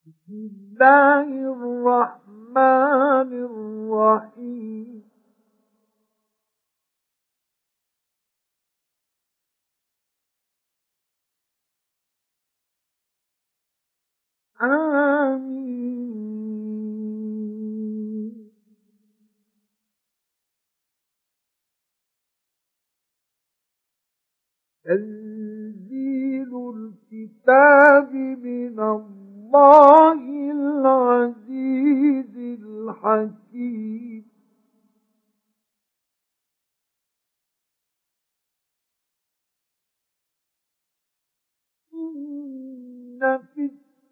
بسم الله الرحمن الرحيم آمين تنزيل الكتاب من الله العزيز الحكيم إن في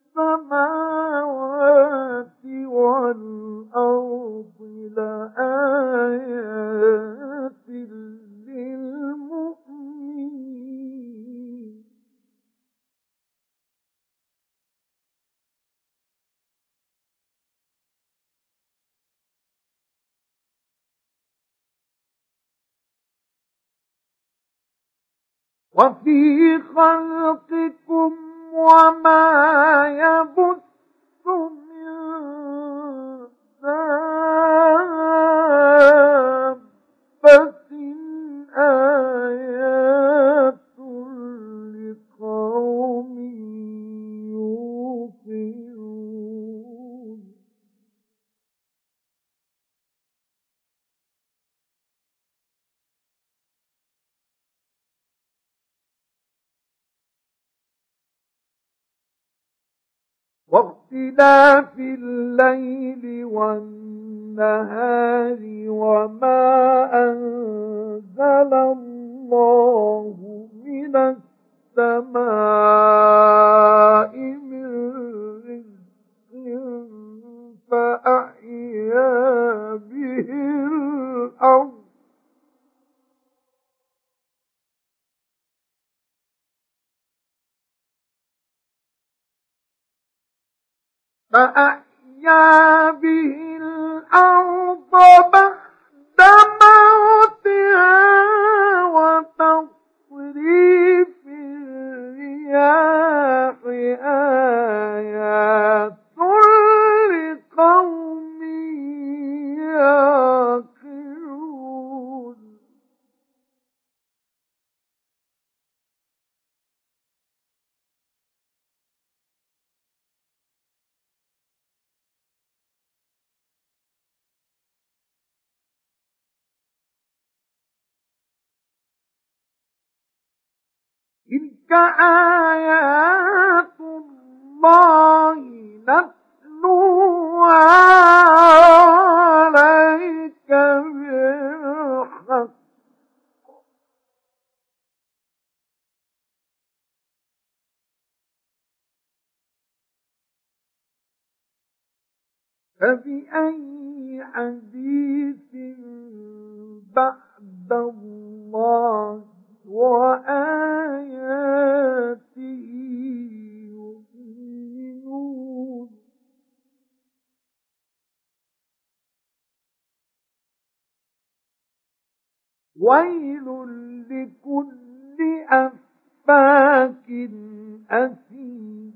السماوات والأرض لآيات للمؤمنين وفي خلقكم وما يبث من دابة آيات لقوم يوقنون واختلاف الليل والنهار وما أنزل الله من السماء من رزق فأحيا به الأرض بعد موتها وتصريف الرياح آيات لقوم يعقلون تلك آيات الله نتلوها عليك بالحق فبأي حديث بعد الله وآياته يؤمنون ويل لكل أفاك أثيم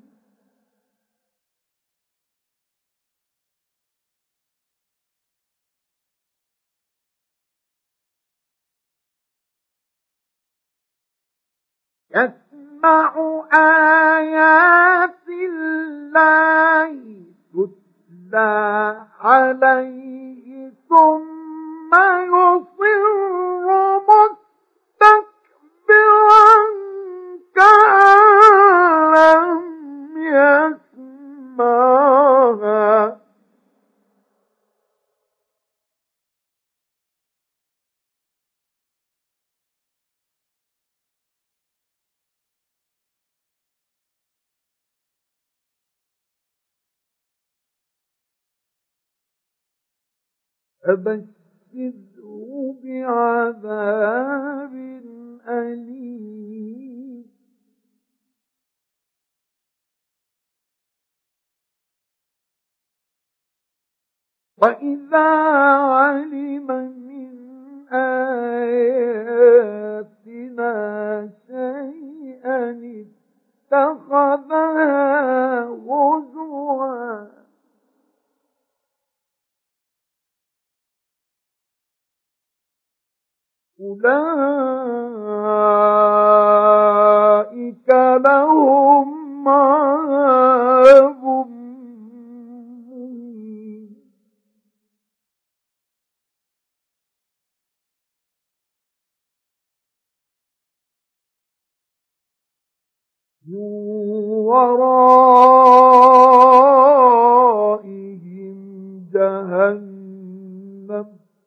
يسمع آيات الله تتلى عليه ثم يصر مستكبرا كأن لم يسمعها فبشره بعذاب أليم وإذا علم من آياتنا شيئا اتخذها هزوا أولئك لهم عذاب مهين من ورائهم جهنم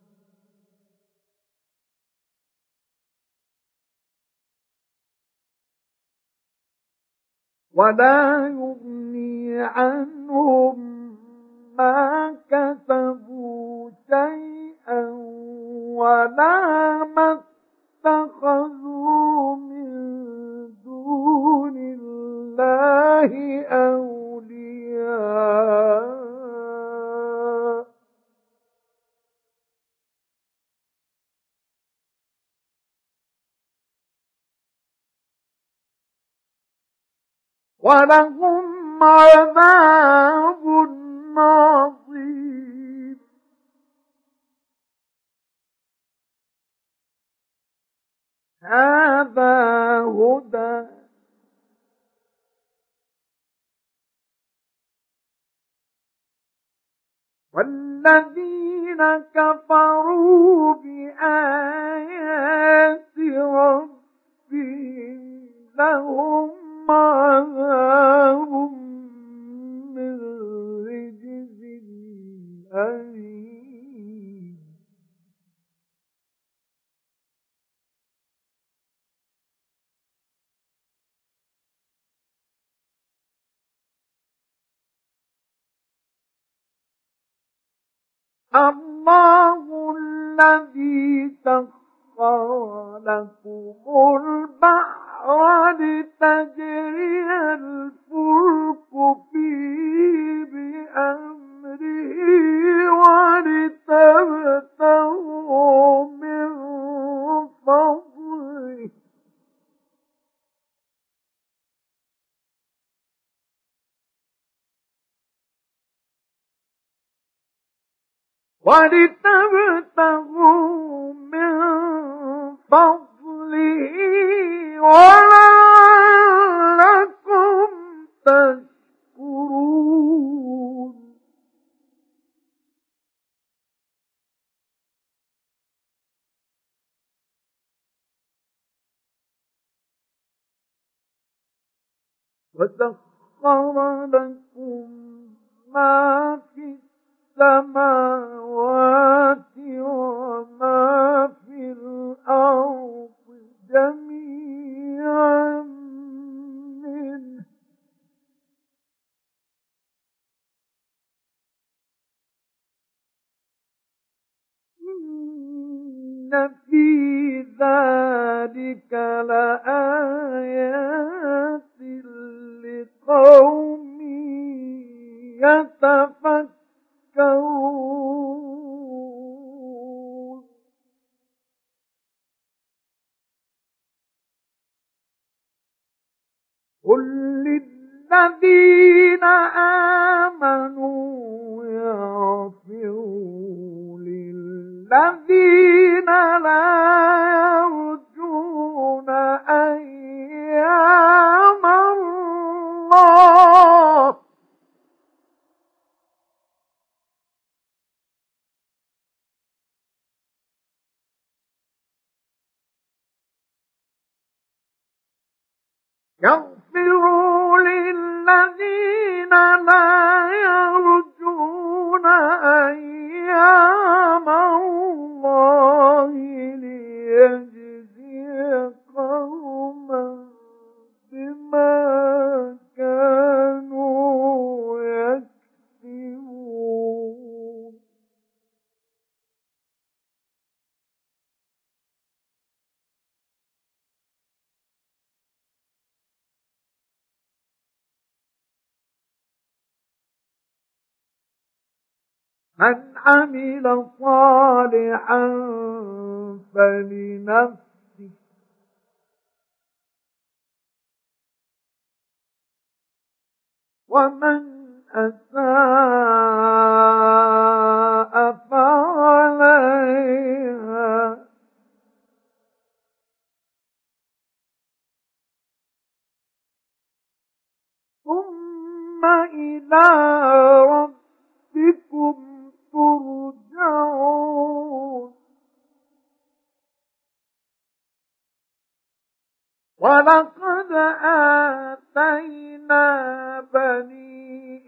ولا يغني عنهم ما كسبوا شيئا ولا ما اتخذوا من دون الله أولياء ولهم عذاب عظيم هذا هدى والذين كفروا بآيات ربهم لهم عذاب من رجز أليم الله الذي سخر لكم البحر لتجري الفلك فيه بأمره ولتبتغوا من فضله ولعلكم تشكرون وسخر لكم ما في السماوات وما في الأرض جميعا منه إن في ذلك لآيات لقوم يتفكرون قل للذين آمنوا يغفروا للذين لا يرجون أيام الله يغفروا للذين لا يرجون أيام الله ليجزي قوما بما كانوا يكسبون من عمل صالحا فلنفسه ومن أساء فعليها ثم إلى ربكم ترجعون ولقد آتينا بني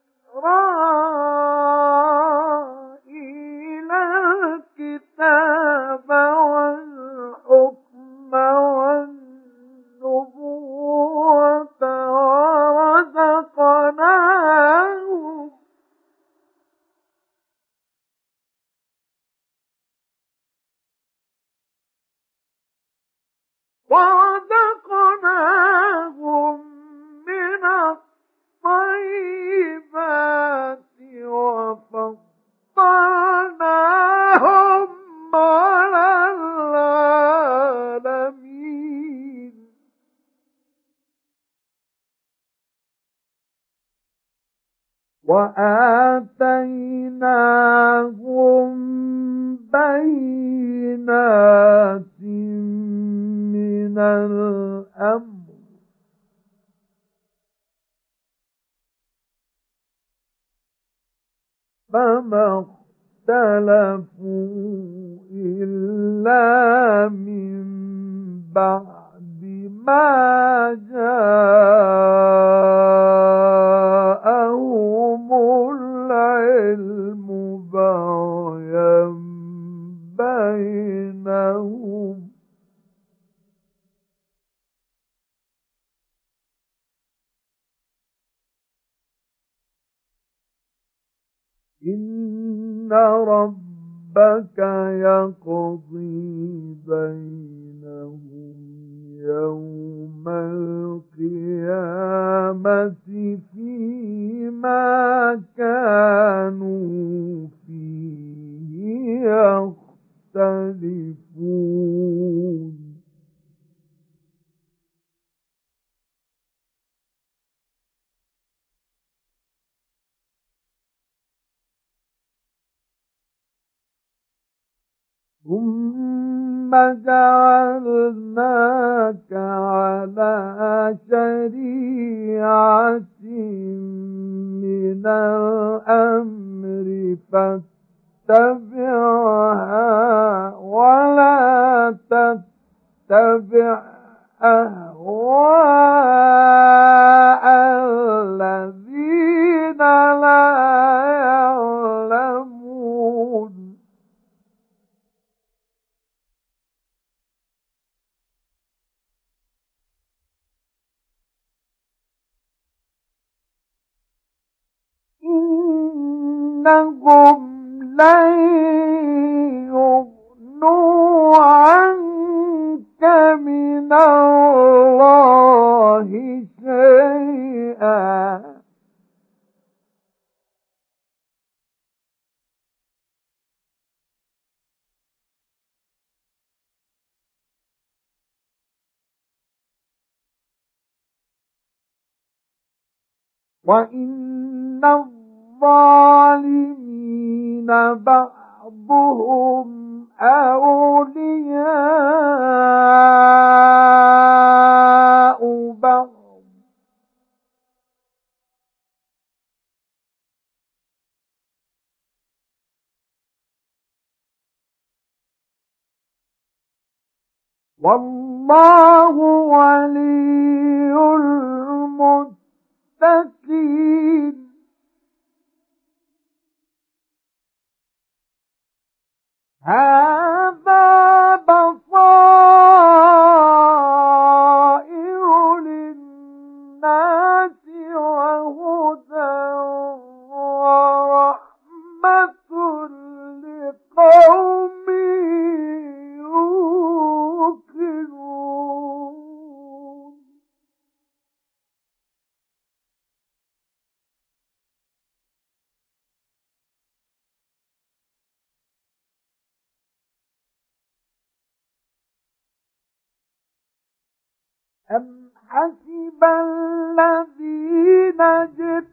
إسرائيل الكتاب والحكم والنبوة ورزقناهم من الطيبات وفضلناهم على العالمين وآتيناهم بينات من الأمر فما اختلفوا إلا من بعد ما جاءهم العلم بغيا بينهم إن ربك يقضي بينهم يوم القيامة فيما كانوا فيه يختلفون ثم جعلناك على شريعة من الأمر فاتبعها ولا تتبع أهواء الذين لا يعلمون إنهم لن يغنوا عنك من الله شيئا وإن الظالمين بعضهم أولياء بعض والله ولي المتقين هذا بصائر للناس وهدى ورحمة لقوم يوقنون أم حسب الذين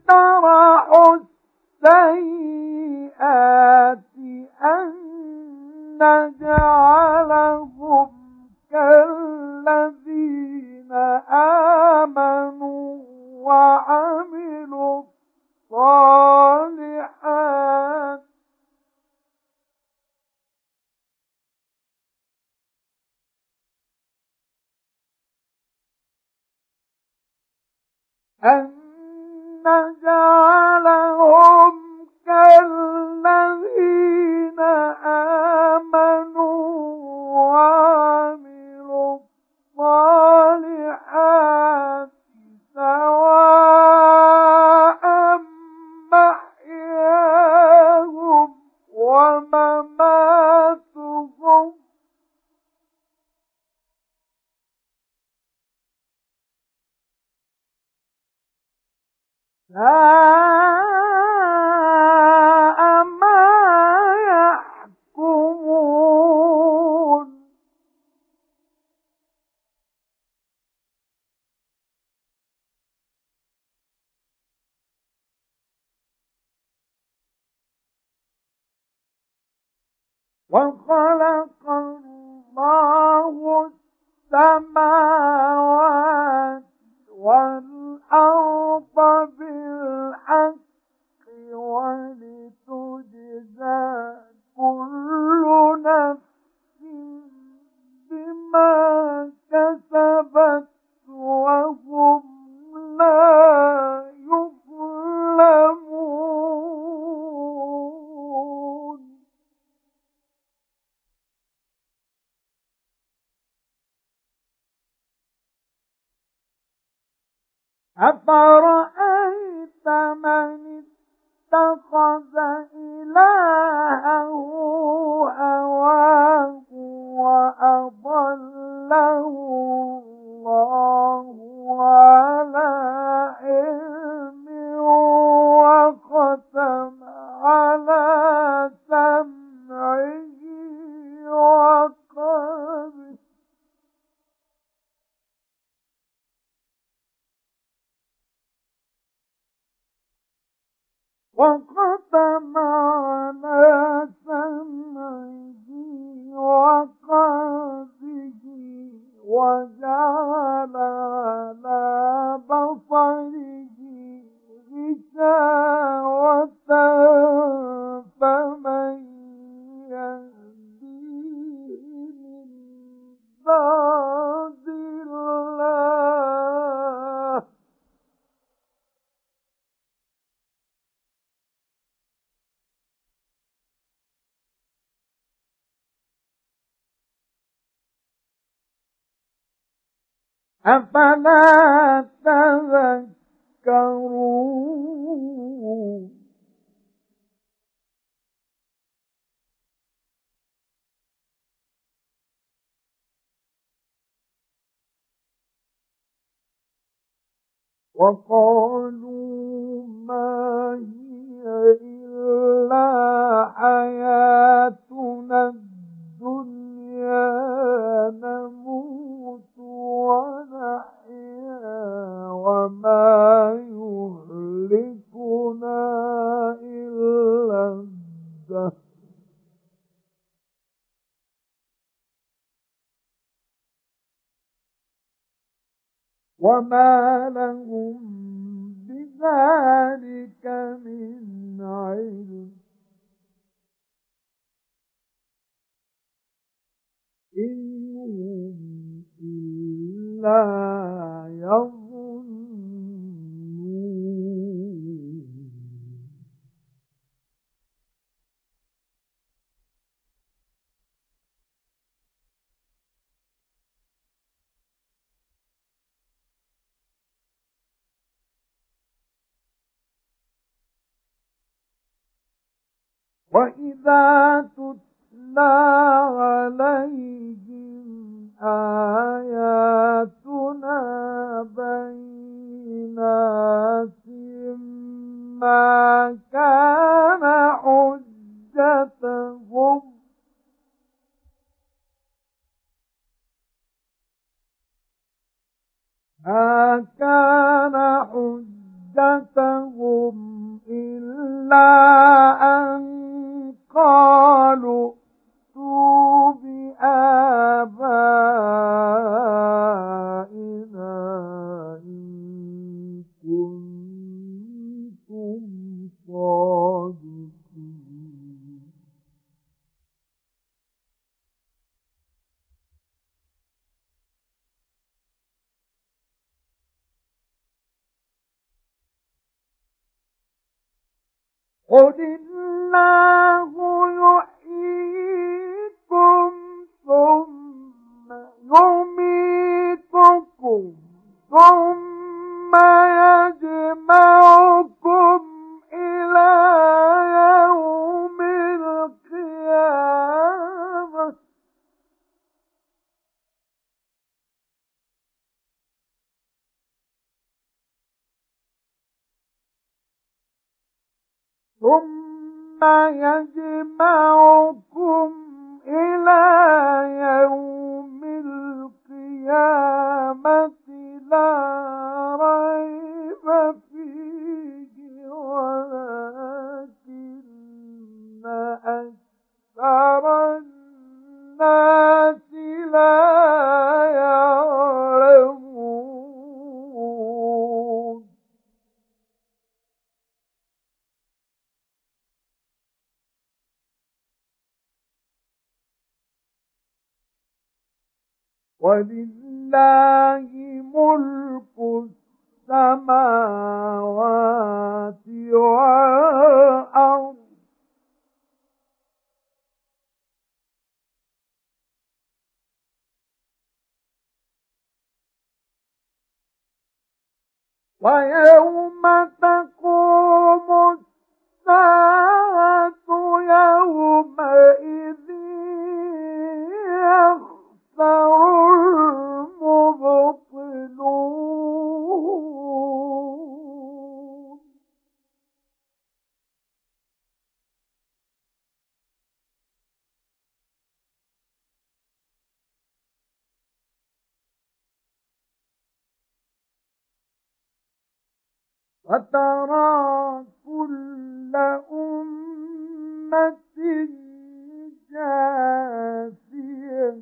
أن نجعلهم كالذين آمنوا وعملوا الصالحات سواء محياهم ومماتهم ساء ما يحكمون وخلق الله السماوات والأرض بالحق ولتجزى كل نفس بما كسبت وهم لا يظلمون أفرأيت من اتخذ إلهه هواه وأضله الله على علم وختم على سمعه وقلبه وجعل على بصره غشاوة فمن يهديه من بعد الله أفلا تذكرون وقالوا ما هي إلا حياتنا الدنيا نموت ونحيا وما يهلكنا إلا الدهر وما لهم بذلك من علم إن هم إلا يظنون وإذا تتلى عليهم آياتنا بينات ما كان حجتهم إلا أن قالوا ائتوا بآبائنا إن كنتم صادقين قل الله يحييكم ثم يميتكم ثم يجمعكم إلى يوم القيامة ثم يجمعكم إلى يوم القيامة لا ريب فيه ولكن أكثر الناس لا يعلمون ولله ملك السماوات والأرض ويوم تقوم الساعة يومئذ يخسر المبطلون وترى كل أمة جاثية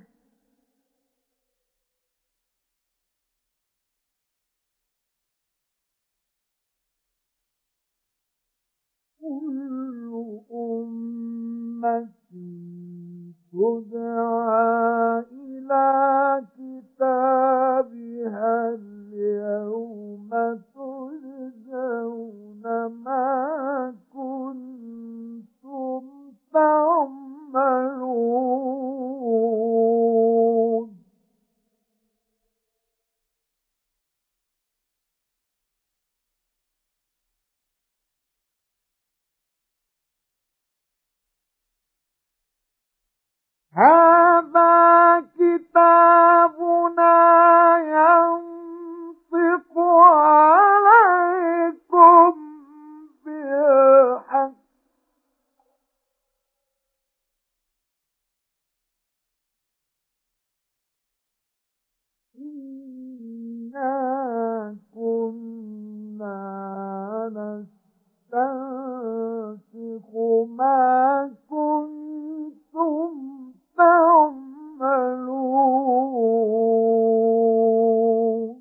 كل أمة تدعى إلى كتابها اليوم تجزون ما كنتم تعملون هذا كتابنا ينطق عليكم بالحق إنا كنا نستنسخ ما كنتم تعملون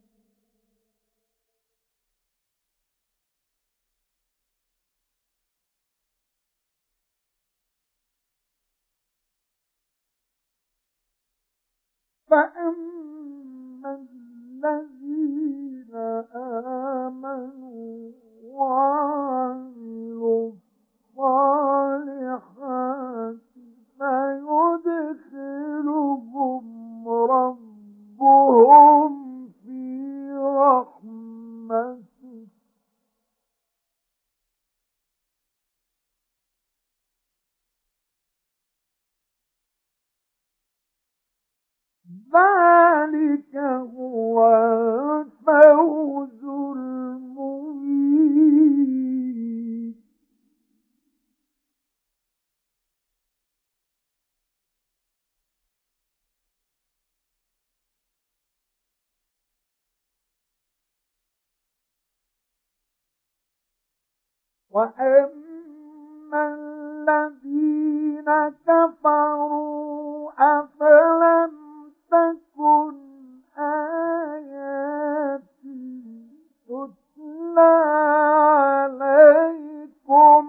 فأما الذين آمنوا وعملوا الصالحات فيدخلهم ربهم في رحمته ذلك هو الفوز المبين وأما الذين كفروا أفلم تكن آياتي تتلى عليكم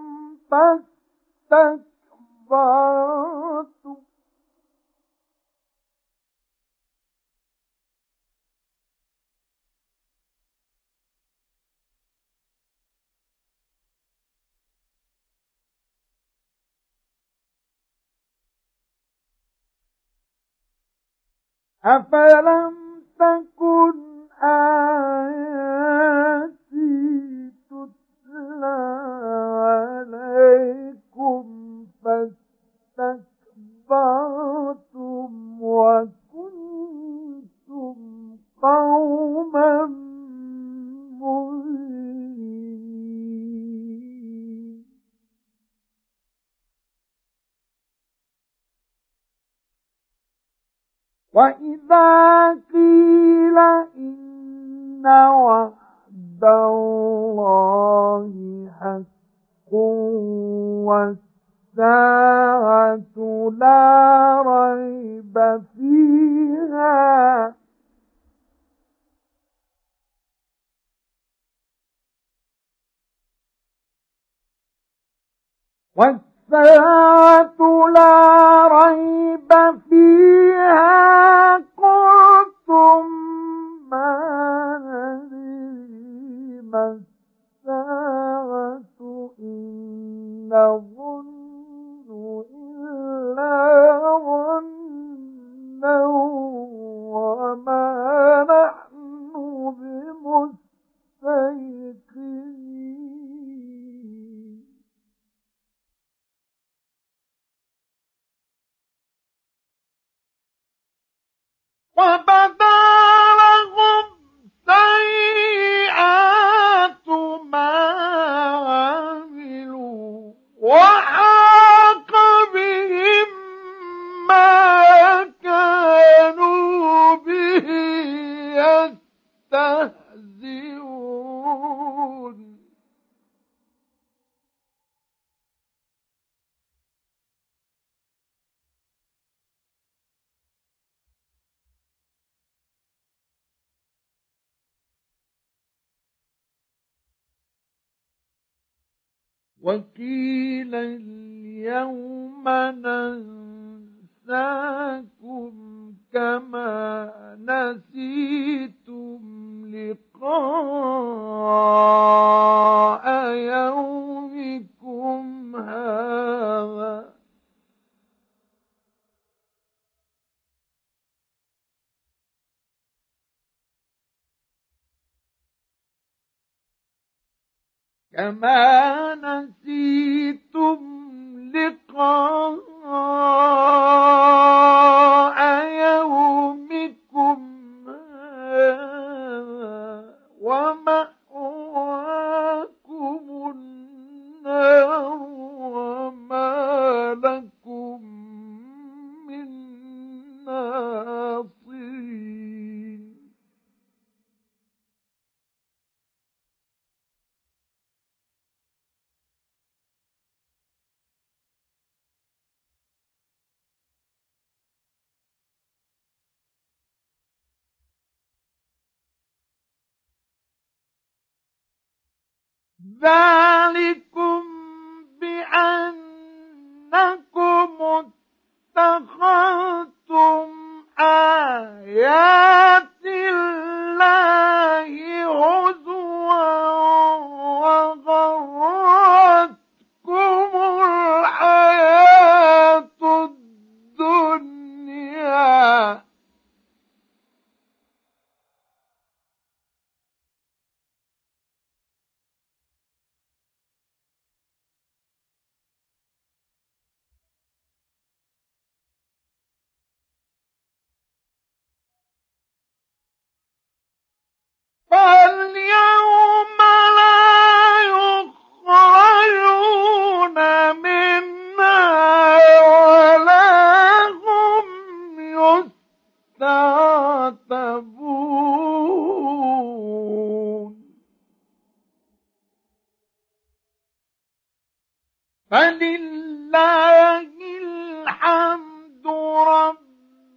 فاستكبرتم أفلم تكن آياتي تتلى عليكم فاستكبرتم وكنتم قوما مجرمين. وإذا قيل إن وعد الله حق والساعة لا ريب فيها قلتم ما ندري ما الساعة إن نظن إلا ظنا وما نحن بمستيقنين. وبدا لهم سيئات ما عملوا وحاق بهم ما كانوا به يستهزئون. وقيل اليوم ننساكم كما نسيتم لقاء يومكم هذا كما نسيتم لقاء يومكم هذا ومأواكم النار وما لكم من ناصرين. ذلكم بأنكم اتخذتم آيات الله هزوا وغرتكم الحياة الدنيا فاليوم لا يخرجون منها ولا هم يستعتبون. فلله الحمد رب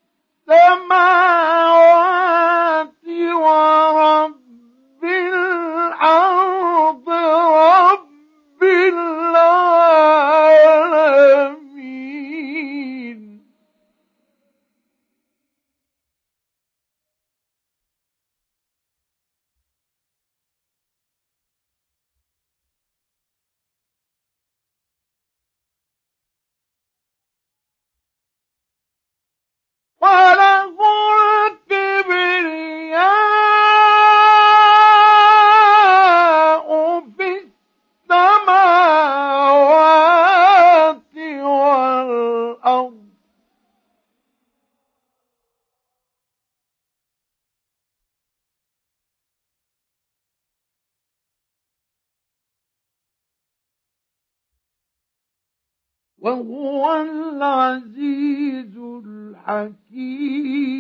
السماوات ورب الأرض رب العالمين. وله وهو العزيز الحكيم.